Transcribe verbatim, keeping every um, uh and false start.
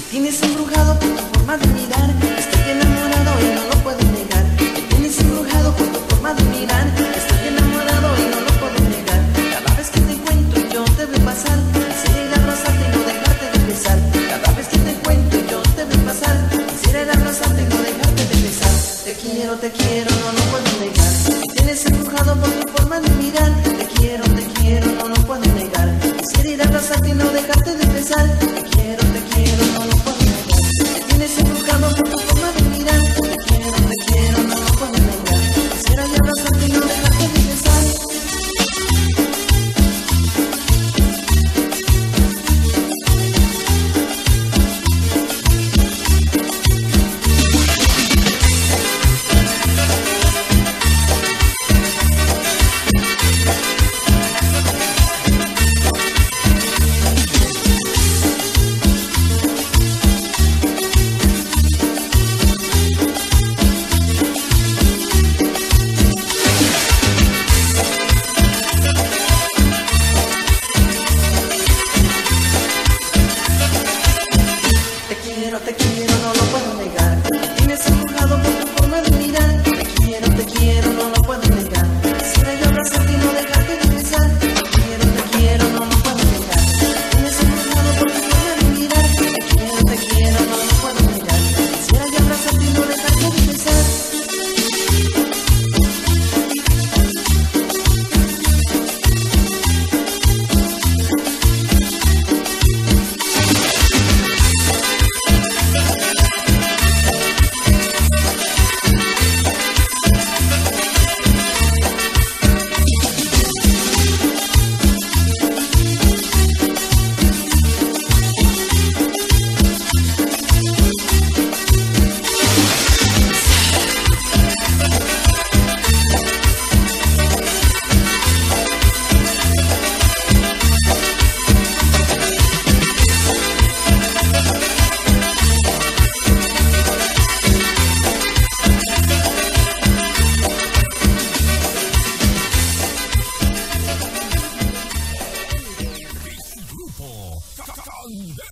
tienes embrujado por tu forma de mirar. Estoy enamorado y no lo puedo negar. Me tienes embrujado por tu forma de mirar. Estoy enamorado y no lo puedo negar. Cada vez que te encuentro yo te veo pasar. Quisiera ir a abrazarte y no dejarte de besar. Cada vez que te encuentro yo te veo pasar. Quisiera ir a abrazarte y no dejarte de besar. Te quiero, te quiero.